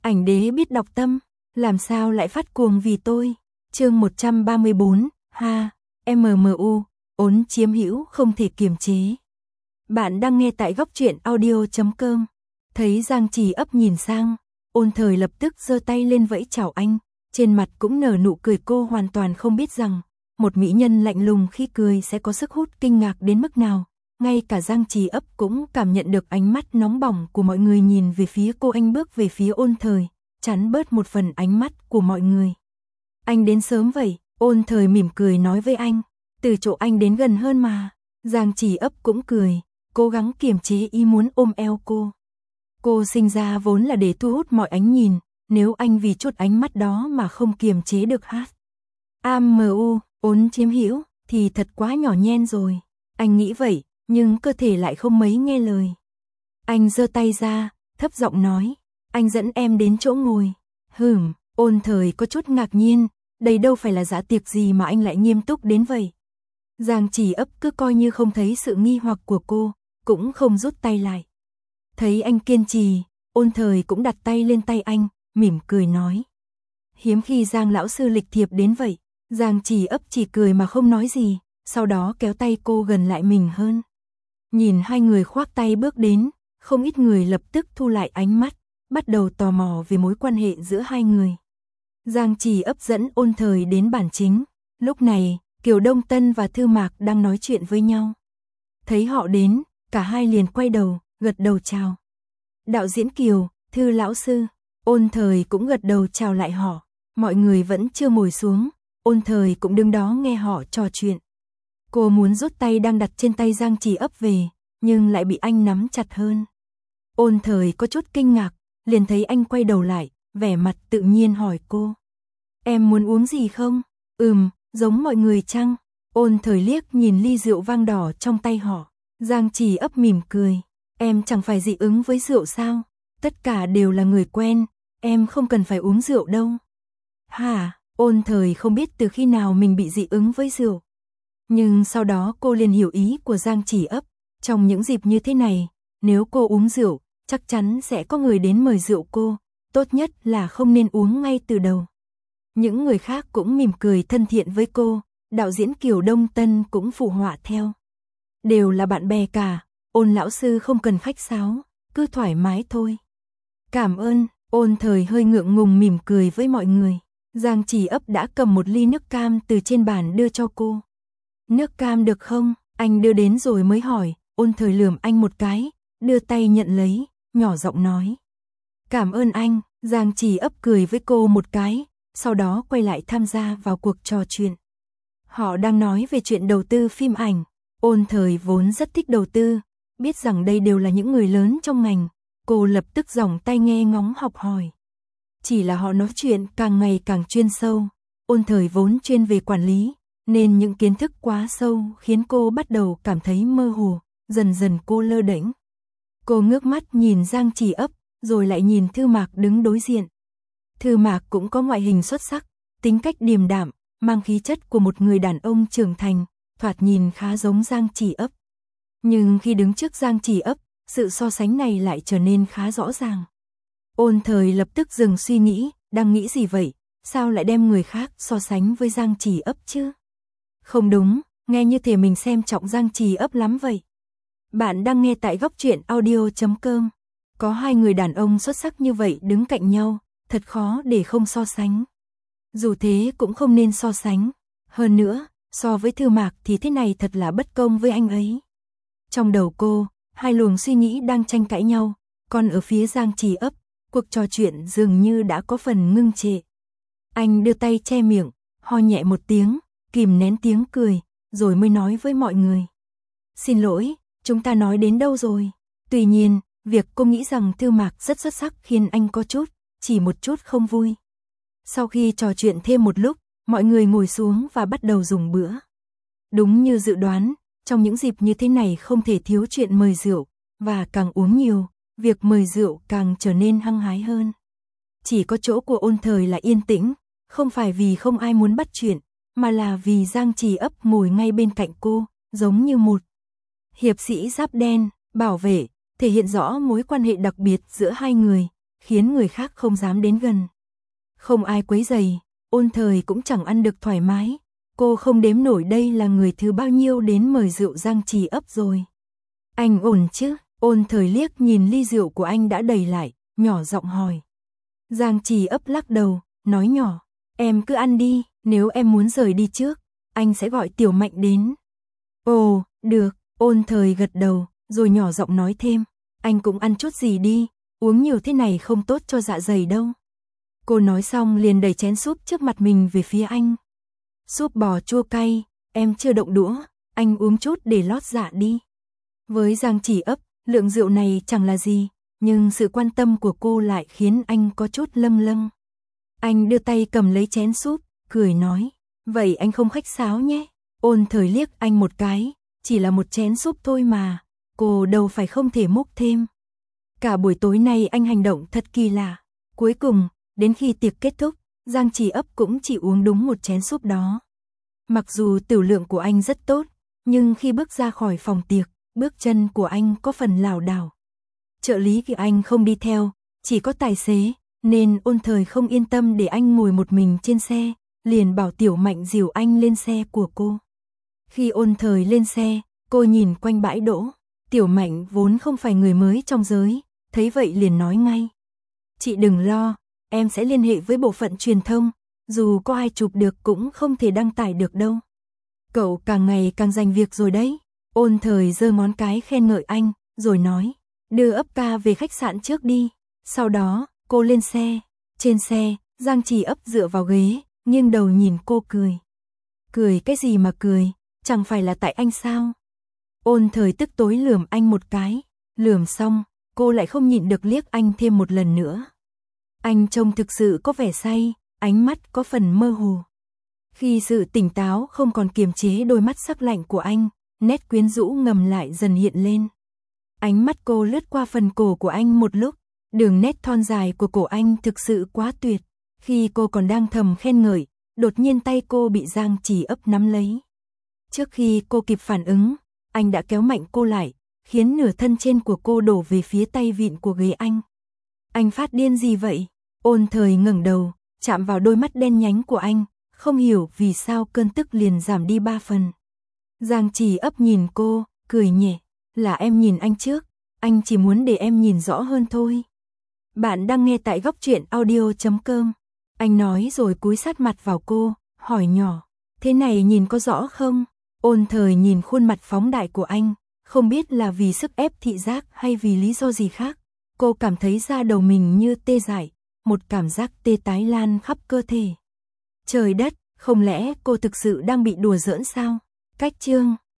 Ảnh đế biết đọc tâm, làm sao lại phát cuồng vì tôi. Chương 134, ha, MMU, ốn chiếm hữu không thể kiềm chế. Bạn đang nghe tại góc truyện audio.com. Thấy Giang Trì Ấp nhìn sang, Ôn Thời lập tức giơ tay lên vẫy chào anh, trên mặt cũng nở nụ cười. Cô hoàn toàn không biết rằng, một mỹ nhân lạnh lùng khi cười sẽ có sức hút kinh ngạc đến mức nào. Ngay cả Giang Trì Ấp cũng cảm nhận được ánh mắt nóng bỏng của mọi người nhìn về phía cô. Anh bước về phía Ôn Thời, chắn bớt một phần ánh mắt của mọi người. Anh đến sớm vậy, Ôn Thời mỉm cười nói với anh, từ chỗ anh đến gần hơn mà. Giang Trì Ấp cũng cười, cố gắng kiềm chế ý muốn ôm eo cô. Cô sinh ra vốn là để thu hút mọi ánh nhìn, nếu anh vì chút ánh mắt đó mà không kiềm chế được AMU, ốn chiếm hữu, thì thật quá nhỏ nhen rồi. Anh nghĩ vậy, nhưng cơ thể lại không mấy nghe lời. Anh giơ tay ra, thấp giọng nói, anh dẫn em đến chỗ ngồi. Ôn Thời có chút ngạc nhiên, đây đâu phải là dã tiệc gì mà anh lại nghiêm túc đến vậy. Giang Trì Ấp cứ coi như không thấy sự nghi hoặc của cô, cũng không rút tay lại. Thấy anh kiên trì, Ôn Thời cũng đặt tay lên tay anh, mỉm cười nói. Hiếm khi Giang lão sư lịch thiệp đến vậy. Giang Trì Ấp chỉ cười mà không nói gì, sau đó kéo tay cô gần lại mình hơn. Nhìn hai người khoác tay bước đến, không ít người lập tức thu lại ánh mắt, bắt đầu tò mò về mối quan hệ giữa hai người. Giang Trì Ấp dẫn Ôn Thời đến bàn chính. Lúc này, Kiều Đông Tân và Thư Mạc đang nói chuyện với nhau. Thấy họ đến, cả hai liền quay đầu, gật đầu chào. Đạo diễn Kiều, Thư lão sư. Ôn Thời cũng gật đầu chào lại họ. Mọi người vẫn chưa ngồi xuống, Ôn Thời cũng đứng đó nghe họ trò chuyện. Cô muốn rút tay đang đặt trên tay Giang Trì Ấp về, nhưng lại bị anh nắm chặt hơn. Ôn Thời có chút kinh ngạc, liền thấy anh quay đầu lại, vẻ mặt tự nhiên hỏi cô. Em muốn uống gì không? Giống mọi người chăng? Ôn Thời liếc nhìn ly rượu vang đỏ trong tay họ. Giang Trì Ấp mỉm cười. Em chẳng phải dị ứng với rượu sao? Tất cả đều là người quen, em không cần phải uống rượu đâu. Hả? Ôn Thời không biết từ khi nào mình bị dị ứng với rượu. Nhưng sau đó cô liền hiểu ý của Giang Trì Ấp. Trong những dịp như thế này, nếu cô uống rượu, chắc chắn sẽ có người đến mời rượu cô. Tốt nhất là không nên uống ngay từ đầu. Những người khác cũng mỉm cười thân thiện với cô. Đạo diễn Kiều Đông Tân cũng phụ họa theo. Đều là bạn bè cả, Ôn lão sư không cần khách sáo, cứ thoải mái thôi. Cảm ơn. Ôn Thời hơi ngượng ngùng mỉm cười với mọi người. Giang Trì Ấp đã cầm một ly nước cam từ trên bàn đưa cho cô. Nước cam được không? Anh đưa đến rồi mới hỏi. Ôn Thời lườm anh một cái, đưa tay nhận lấy, nhỏ giọng nói. Cảm ơn anh. Giang Trì Ấp cười với cô một cái, sau đó quay lại tham gia vào cuộc trò chuyện. Họ đang nói về chuyện đầu tư phim ảnh. Ôn Thời vốn rất thích đầu tư, biết rằng đây đều là những người lớn trong ngành. Cô lập tức giỏng tay nghe ngóng học hỏi. Chỉ là họ nói chuyện càng ngày càng chuyên sâu. Ôn Thời vốn chuyên về quản lý, nên những kiến thức quá sâu khiến cô bắt đầu cảm thấy mơ hồ, dần dần cô lơ đễnh. Cô ngước mắt nhìn Giang Trì Ấp, rồi lại nhìn Thư Mạc đứng đối diện. Thư Mạc cũng có ngoại hình xuất sắc, tính cách điềm đạm, mang khí chất của một người đàn ông trưởng thành, thoạt nhìn khá giống Giang Trì Ấp. Nhưng khi đứng trước Giang Trì Ấp, sự so sánh này lại trở nên khá rõ ràng. Ôn Thời lập tức dừng suy nghĩ, đang nghĩ gì vậy? Sao lại đem người khác so sánh với Giang Trì Ấp chứ? Không đúng, nghe như thể mình xem trọng Giang Trì Ấp lắm vậy. Bạn đang nghe tại góc truyện audio.com. Có hai người đàn ông xuất sắc như vậy đứng cạnh nhau, thật khó để không so sánh. Dù thế cũng không nên so sánh. Hơn nữa, so với Thư Mạc thì thế này thật là bất công với anh ấy. Trong đầu cô, hai luồng suy nghĩ đang tranh cãi nhau, còn ở phía Giang Trì Ấp, cuộc trò chuyện dường như đã có phần ngưng trệ. Anh đưa tay che miệng, ho nhẹ một tiếng, kìm nén tiếng cười, rồi mới nói với mọi người. Xin lỗi, chúng ta nói đến đâu rồi? Tuy nhiên, việc cô nghĩ rằng Thư Mạc rất xuất sắc khiến anh có chỉ một chút không vui. Sau khi trò chuyện thêm một lúc, mọi người ngồi xuống và bắt đầu dùng bữa. Đúng như dự đoán, trong những dịp như thế này không thể thiếu chuyện mời rượu, và càng uống nhiều, việc mời rượu càng trở nên hăng hái hơn. Chỉ có chỗ của Ôn Thời là yên tĩnh, không phải vì không ai muốn bắt chuyện, mà là vì Giang Trì Ấp ngồi ngay bên cạnh cô, giống như một hiệp sĩ giáp đen, bảo vệ, thể hiện rõ mối quan hệ đặc biệt giữa hai người, khiến người khác không dám đến gần. Không ai quấy rầy, Ôn Thời cũng chẳng ăn được thoải mái. Cô không đếm nổi đây là người thứ bao nhiêu đến mời rượu Giang Trì Ấp rồi. Anh ổn chứ? Ôn Thời liếc nhìn ly rượu của anh đã đầy lại, nhỏ giọng hỏi. Giang Trì Ấp lắc đầu, nói nhỏ, em cứ ăn đi, nếu em muốn rời đi trước, anh sẽ gọi Tiểu Mạnh đến. Ồ, được, Ôn Thời gật đầu, rồi nhỏ giọng nói thêm, anh cũng ăn chút gì đi, uống nhiều thế này không tốt cho dạ dày đâu. Cô nói xong liền đẩy chén súp trước mặt mình về phía anh. Súp bò chua cay, em chưa động đũa, anh uống chút để lót dạ đi. Với Giang Trì Ấp, lượng rượu này chẳng là gì, nhưng sự quan tâm của cô lại khiến anh có chút lâng lâng. Anh đưa tay cầm lấy chén súp, cười nói, vậy anh không khách sáo nhé. Ôn Thời liếc anh một cái, chỉ là một chén súp thôi mà, cô đâu phải không thể múc thêm. Cả buổi tối nay anh hành động thật kỳ lạ. Cuối cùng, đến khi tiệc kết thúc, Giang Trì Ấp cũng chỉ uống đúng một chén súp đó. Mặc dù tiểu lượng của anh rất tốt, nhưng khi bước ra khỏi phòng tiệc, bước chân của anh có phần lảo đảo. Trợ lý của anh không đi theo, chỉ có tài xế, nên Ôn Thời không yên tâm để anh ngồi một mình trên xe, liền bảo Tiểu Mạnh dìu anh lên xe của cô. Khi Ôn Thời lên xe, cô nhìn quanh bãi đỗ, Tiểu Mạnh vốn không phải người mới trong giới, thấy vậy liền nói ngay. Chị đừng lo, em sẽ liên hệ với bộ phận truyền thông, dù có ai chụp được cũng không thể đăng tải được đâu. Cậu càng ngày càng giành việc rồi đấy. Ôn Thời giơ ngón cái khen ngợi anh, rồi nói, đưa ấp ca về khách sạn trước đi. Sau đó, cô lên xe. Trên xe, Giang Trì Ấp dựa vào ghế, nghiêng đầu nhìn cô cười. Cười cái gì mà cười, chẳng phải là tại anh sao? Ôn Thời tức tối lườm anh một cái, lườm xong, cô lại không nhịn được liếc anh thêm một lần nữa. Anh trông thực sự có vẻ say, ánh mắt có phần mơ hồ. Khi sự tỉnh táo không còn kiềm chế đôi mắt sắc lạnh của anh, nét quyến rũ ngầm lại dần hiện lên. Ánh mắt cô lướt qua phần cổ của anh một lúc, đường nét thon dài của cổ anh thực sự quá tuyệt. Khi cô còn đang thầm khen ngợi, đột nhiên tay cô bị Giang Trì Ấp nắm lấy. Trước khi cô kịp phản ứng, anh đã kéo mạnh cô lại, khiến nửa thân trên của cô đổ về phía tay vịn của ghế anh. Anh phát điên gì vậy? Ôn Thời ngẩng đầu, chạm vào đôi mắt đen nhánh của anh, không hiểu vì sao cơn tức liền giảm đi 3 phần. Giang Trì Ấp nhìn cô, cười nhẹ, là em nhìn anh trước, anh chỉ muốn để em nhìn rõ hơn thôi. Bạn đang nghe tại Góc Truyện Audio.com. Anh nói rồi cúi sát mặt vào cô, hỏi nhỏ, thế này nhìn có rõ không? Ôn Thời nhìn khuôn mặt phóng đại của anh, không biết là vì sức ép thị giác hay vì lý do gì khác. Cô cảm thấy da đầu mình như tê dại, một cảm giác tê tái lan khắp cơ thể. Trời đất, không lẽ cô thực sự đang bị đùa giỡn sao? Cách chương